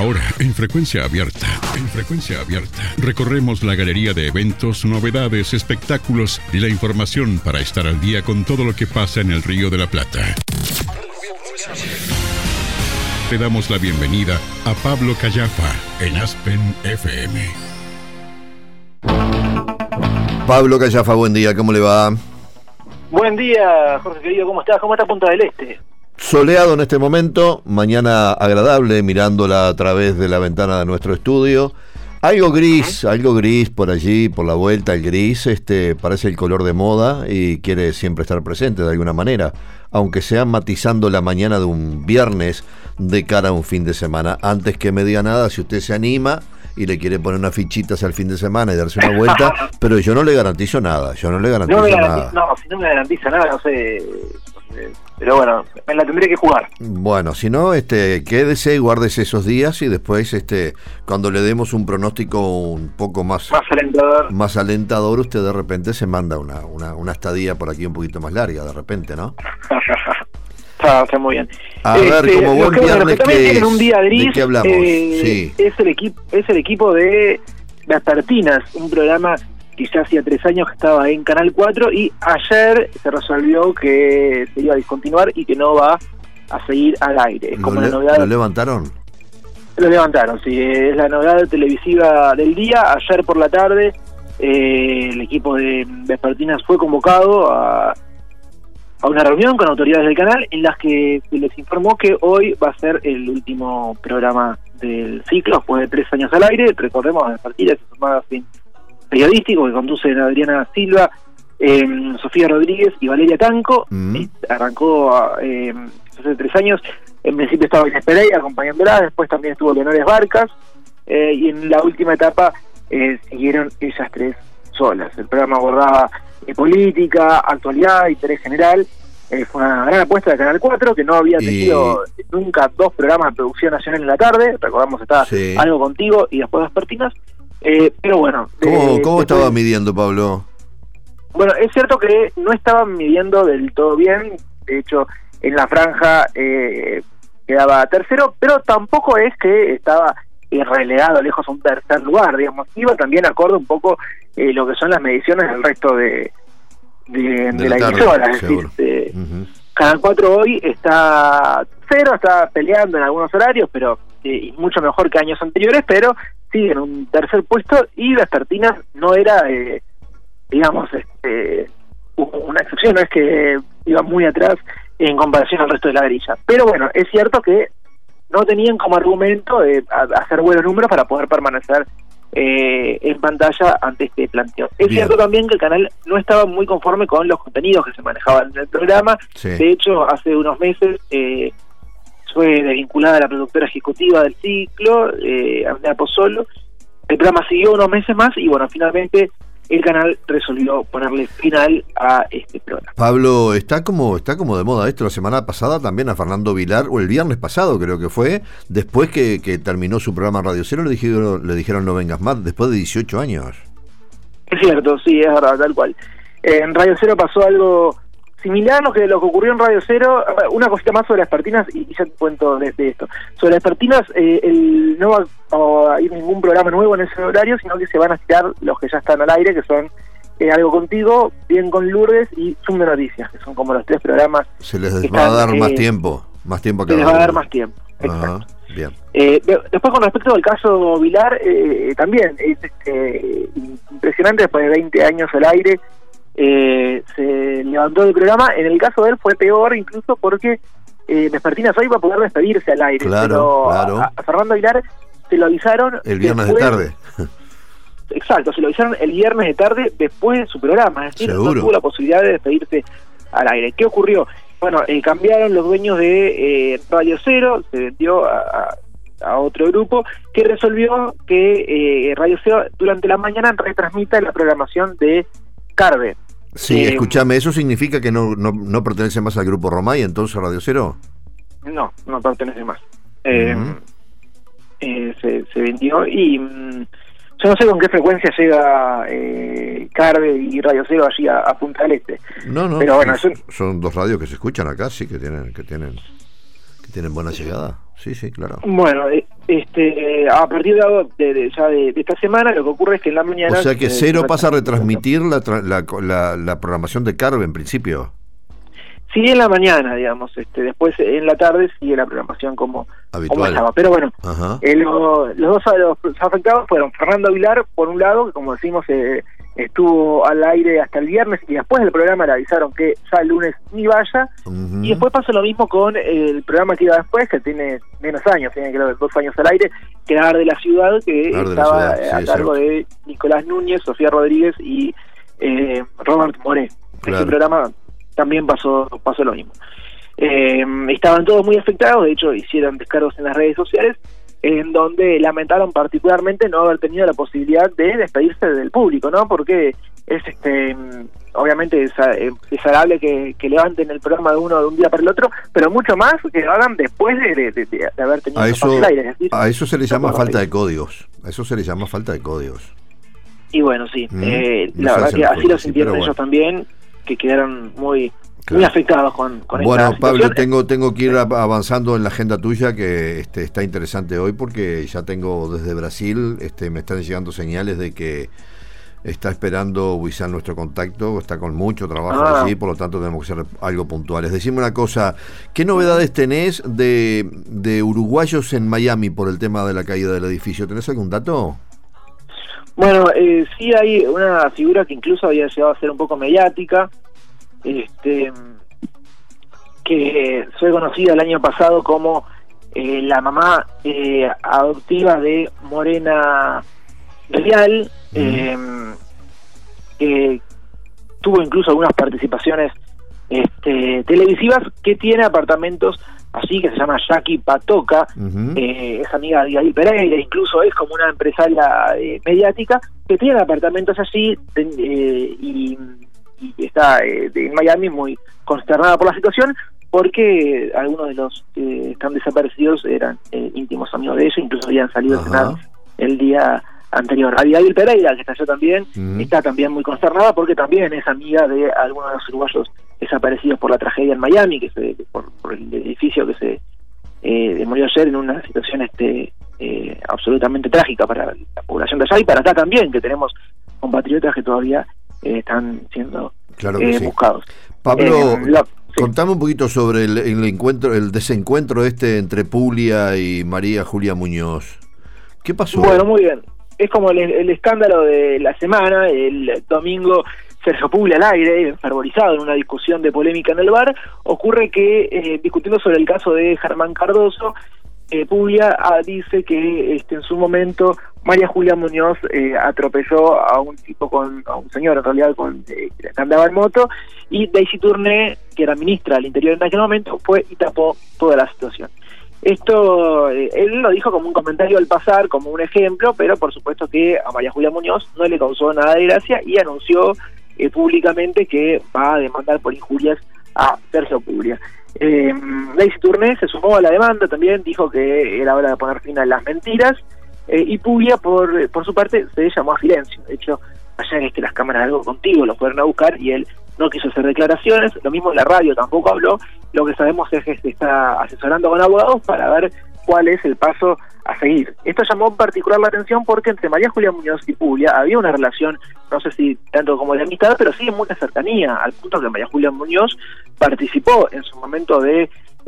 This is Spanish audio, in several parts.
Ahora, en Frecuencia Abierta. En Frecuencia Abierta. Recorremos la galería de eventos, novedades, espectáculos y la información para estar al día con todo lo que pasa en el Río de la Plata. Te damos la bienvenida a Pablo Callafa en Aspen FM. Pablo Callafa, buen día, ¿cómo le va? Buen día, Jorge querido, ¿cómo estás? ¿Cómo está Punta del Este? Soleado en este momento, mañana agradable, mirándola a través de la ventana de nuestro estudio. Algo gris por allí, por la vuelta, el gris, parece el color de moda y quiere siempre estar presente de alguna manera, aunque sea matizando la mañana de un viernes de cara a un fin de semana. Antes que me diga nada, si usted se anima y le quiere poner unas fichitas al fin de semana y darse una vuelta, pero yo no le garantizo nada, nada. No, si no me garantiza nada, no sé, pero bueno, me la tendré que jugar. Bueno, si no, quédese y guárdese esos días y después, cuando le demos un pronóstico un poco más alentador, usted de repente se manda una estadía por aquí un poquito más larga, de repente, ¿no? Está muy bien. A ver, como buen viernes, que tienen un día gris, ¿de qué hablamos? Sí. Es el equipo de Vespertinas, un programa que ya hacía 3 años que estaba en Canal 4 y ayer se resolvió que se iba a discontinuar y que no va a seguir al aire. Es como la novedad. ¿Lo levantaron? Lo levantaron, sí. Es la novedad televisiva del día. Ayer por la tarde el equipo de Vespertinas fue convocado a una reunión con autoridades del canal en las que se les informó que hoy va a ser el último programa del ciclo, después de 3 años al aire. Recordemos, Vespertinas es un magazine periodístico que conducen Adriana Silva, Sofía Rodríguez y Valeria Tanco. Arrancó hace 3 años. En principio estaba Inés Pereira acompañándola, después también estuvo Leonores Barcas, y en la última etapa siguieron ellas 3 solas. El programa abordaba política, actualidad, interés general. Fue una gran apuesta de Canal 4, que no había tenido nunca 2 programas de producción nacional en la tarde. Recordamos, estaba Algo Contigo y después Vespertinas. Pero bueno. ¿Cómo estaba midiendo, Pablo? Bueno, es cierto que no estaban midiendo del todo bien. De hecho, en la franja quedaba tercero, pero tampoco es que estaba relegado lejos a un tercer lugar, digamos. Iba también acorde un poco lo que son las mediciones del resto de la emisora. Es decir, Canal 4 hoy está peleando en algunos horarios, pero mucho mejor que años anteriores, pero sigue en un tercer puesto, y Vespertinas no era, digamos, una excepción, no es que iba muy atrás en comparación al resto de la grilla. Pero bueno, es cierto que no tenían como argumento hacer buenos números para poder permanecer en pantalla ante este planteo. Es cierto también que el canal no estaba muy conforme con los contenidos que se manejaban en el programa. De hecho, hace unos meses fue desvinculada la productora ejecutiva del ciclo, Andrea Pozzolo. El programa siguió unos meses más y bueno, finalmente el canal resolvió ponerle final a este programa. Pablo, está como de moda esto. La semana pasada también a Fernando Vilar, o el viernes pasado creo que fue, después que terminó su programa en Radio Cero, le dijeron no vengas más, después de 18 años. Es cierto, sí, es verdad, tal cual. En Radio Cero pasó algo similar a lo que ocurrió en Radio Cero. Una cosita más sobre Vespertinas y ya te cuento de esto. Sobre Vespertinas, no va a ir ningún programa nuevo en ese horario, sino que se van a tirar los que ya están al aire, que son Algo Contigo, Bien con Lourdes y Zoom de Noticias, que son como los 3 programas. Se les va a dar más tiempo a cada uno. Se les va a dar más tiempo, exacto. Bien. Después, con respecto al caso Vilar, también es impresionante. Después de 20 años al aire, se levantó del programa. En el caso de él fue peor, incluso porque Vespertinas hoy va a poder despedirse al aire. Claro. A Fernando Aguilar se lo avisaron el viernes de tarde. Exacto, se lo avisaron el viernes de tarde después de su programa. Es decir, ¿Seguro? no tuvo la posibilidad de despedirse al aire. ¿Qué ocurrió? Bueno, cambiaron los dueños de Radio Cero, se vendió a otro grupo que resolvió que Radio Cero durante la mañana retransmita la programación de Carve. Sí, escúchame, ¿eso significa que no pertenece más al Grupo Romay, entonces Radio Cero? No pertenece más. Se vendió y yo no sé con qué frecuencia llega Carve y Radio Cero allí a Punta del Este. No, pero bueno, son 2 radios que se escuchan acá, sí, que tienen buena llegada. Sí, claro. Bueno, a partir de esta semana, lo que ocurre es que en la mañana... O sea que Cero pasa a retransmitir la programación de Carve, en principio. Sí, en la mañana, digamos, después en la tarde sigue la programación como estaba. Pero bueno, los dos afectados fueron Fernando Aguilar, por un lado, que como decimos estuvo al aire hasta el viernes, y después del programa le avisaron que ya el lunes ni vaya, y después pasó lo mismo con el programa que iba después, que tiene menos años, tiene creo 2 años al aire, que era Ar de la Ciudad, que estaba a cargo de Nicolás Núñez, Sofía Rodríguez y Robert Moré. Claro. Ese programa también pasó lo mismo. Estaban todos muy afectados, de hecho hicieron descargos en las redes sociales, en donde lamentaron particularmente no haber tenido la posibilidad de despedirse del público, ¿no? Porque es obviamente es desagradable que levanten el programa de uno de un día para el otro, pero mucho más que lo hagan después de haber tenido el aire. Es decir, a eso se le llama falta de códigos. A eso se le llama falta de códigos. Y bueno, sí, la verdad que así lo sintieron ellos también, que quedaron muy afectados con bueno, esta Pablo, situación. tengo que ir avanzando en la agenda tuya, que está interesante hoy, porque ya tengo desde Brasil, me están llegando señales de que está esperando Huizán nuestro contacto, está con mucho trabajo allí, por lo tanto tenemos que ser algo puntuales. Decime una cosa, ¿qué novedades tenés de uruguayos en Miami por el tema de la caída del edificio? ¿Tenés algún dato? Bueno, sí hay una figura que incluso había llegado a ser un poco mediática, que fue conocida el año pasado como la mamá adoptiva de Morena Real, que tuvo incluso algunas participaciones televisivas, que tiene apartamentos así, que se llama Jackie Patoca, es amiga de Abigail Pereira, incluso es como una empresaria mediática, que tiene apartamentos allí, y está en Miami muy consternada por la situación, porque algunos de los que están desaparecidos eran íntimos amigos de ella, incluso habían salido a cenar el día anterior. Abigail Pereira, que está allá también, está también muy consternada, porque también es amiga de algunos de los uruguayos desaparecidos por la tragedia en Miami, que por el edificio que se demolió ayer, en una situación absolutamente trágica para la población de allá, y para acá también, que tenemos compatriotas que todavía están siendo buscados. Pablo, contame un poquito sobre el desencuentro entre Puglia y María Julia Muñoz. ¿Qué pasó? Bueno, muy bien. Es como el escándalo de la semana. El domingo, Sergio Puglia al aire, enfervorizado en una discusión de polémica en el bar, ocurre que, discutiendo sobre el caso de Germán Cardoso, Puglia dice que en su momento María Julia Muñoz atropelló a un señor en realidad que andaba en moto, y Daisy Tourné, que era ministra del Interior en aquel momento, fue y tapó toda la situación. Esto él lo dijo como un comentario al pasar, como un ejemplo, pero por supuesto que a María Julia Muñoz no le causó nada de gracia, y anunció públicamente que va a demandar por injurias a Sergio Puglia. Daisy Tourné se sumó a la demanda también, dijo que era hora de poner fin a las mentiras, y Puglia por su parte se llamó a silencio. De hecho, allá que las cámaras de Algo Contigo lo fueron a buscar y él no quiso hacer declaraciones. Lo mismo en la radio, tampoco habló. Lo que sabemos es que se está asesorando con abogados para ver cuál es el paso a seguir. Esto llamó en particular la atención porque entre María Julia Muñoz y Puglia había una relación, no sé si tanto como de amistad, pero sí de mucha cercanía, al punto que María Julia Muñoz participó en su momento de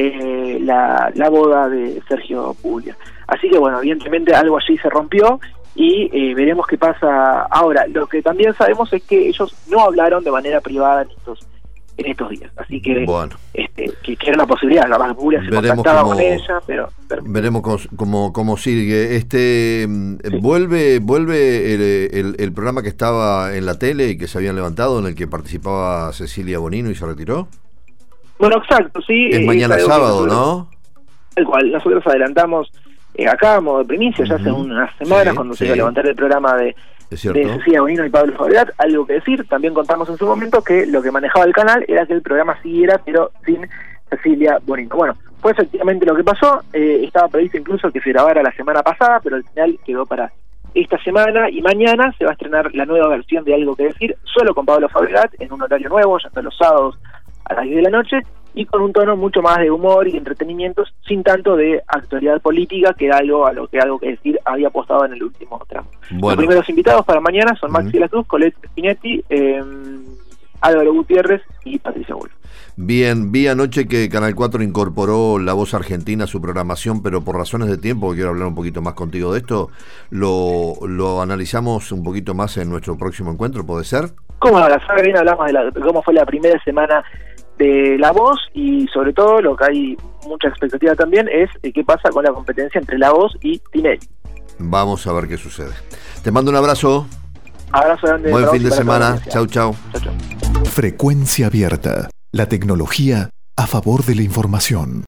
la boda de Sergio Puglia. Así que bueno, evidentemente algo allí se rompió, y veremos qué pasa ahora. Lo que también sabemos es que ellos no hablaron de manera privada en estos días, así que bueno, que era una posibilidad. La Puglia se contactaba con ella, pero veremos cómo sigue. Vuelve el programa que estaba en la tele y que se habían levantado, en el que participaba Cecilia Bonino y se retiró. Bueno, exacto, sí. Es mañana sábado, ¿no? El cual nosotros adelantamos acá, como de primicia, ya hace unas semanas, cuando se iba a levantar el programa de Cecilia Bonino y Pablo Fabregat. Algo que decir, también contamos en su momento que lo que manejaba el canal era que el programa siguiera, pero sin Cecilia Bonino. Bueno, fue efectivamente lo que pasó. Estaba previsto incluso que se grabara la semana pasada, pero al final quedó para esta semana, y mañana se va a estrenar la nueva versión de Algo que decir, solo con Pablo Fabregat, en un horario nuevo, ya hasta los sábados a las 10 de la noche, y con un tono mucho más de humor y entretenimiento, sin tanto de actualidad política, que era algo que decir había apostado en el último tramo. Bueno. Los primeros invitados para mañana son Maxi de la Cruz, Colette Spinetti, Álvaro Gutiérrez y Patricia Wolf. Bien, vi anoche que Canal 4 incorporó La Voz Argentina a su programación, pero por razones de tiempo, quiero hablar un poquito más contigo de esto, lo analizamos un poquito más en nuestro próximo encuentro, ¿puede ser? Como la semana que viene hablamos de cómo fue la primera semana de La Voz, y sobre todo lo que hay mucha expectativa también es qué pasa con la competencia entre La Voz y Tinelli. Vamos a ver qué sucede. Te mando un abrazo. Abrazo grande. Buen fin de semana. Chau, chau. Frecuencia Abierta. La tecnología a favor de la información.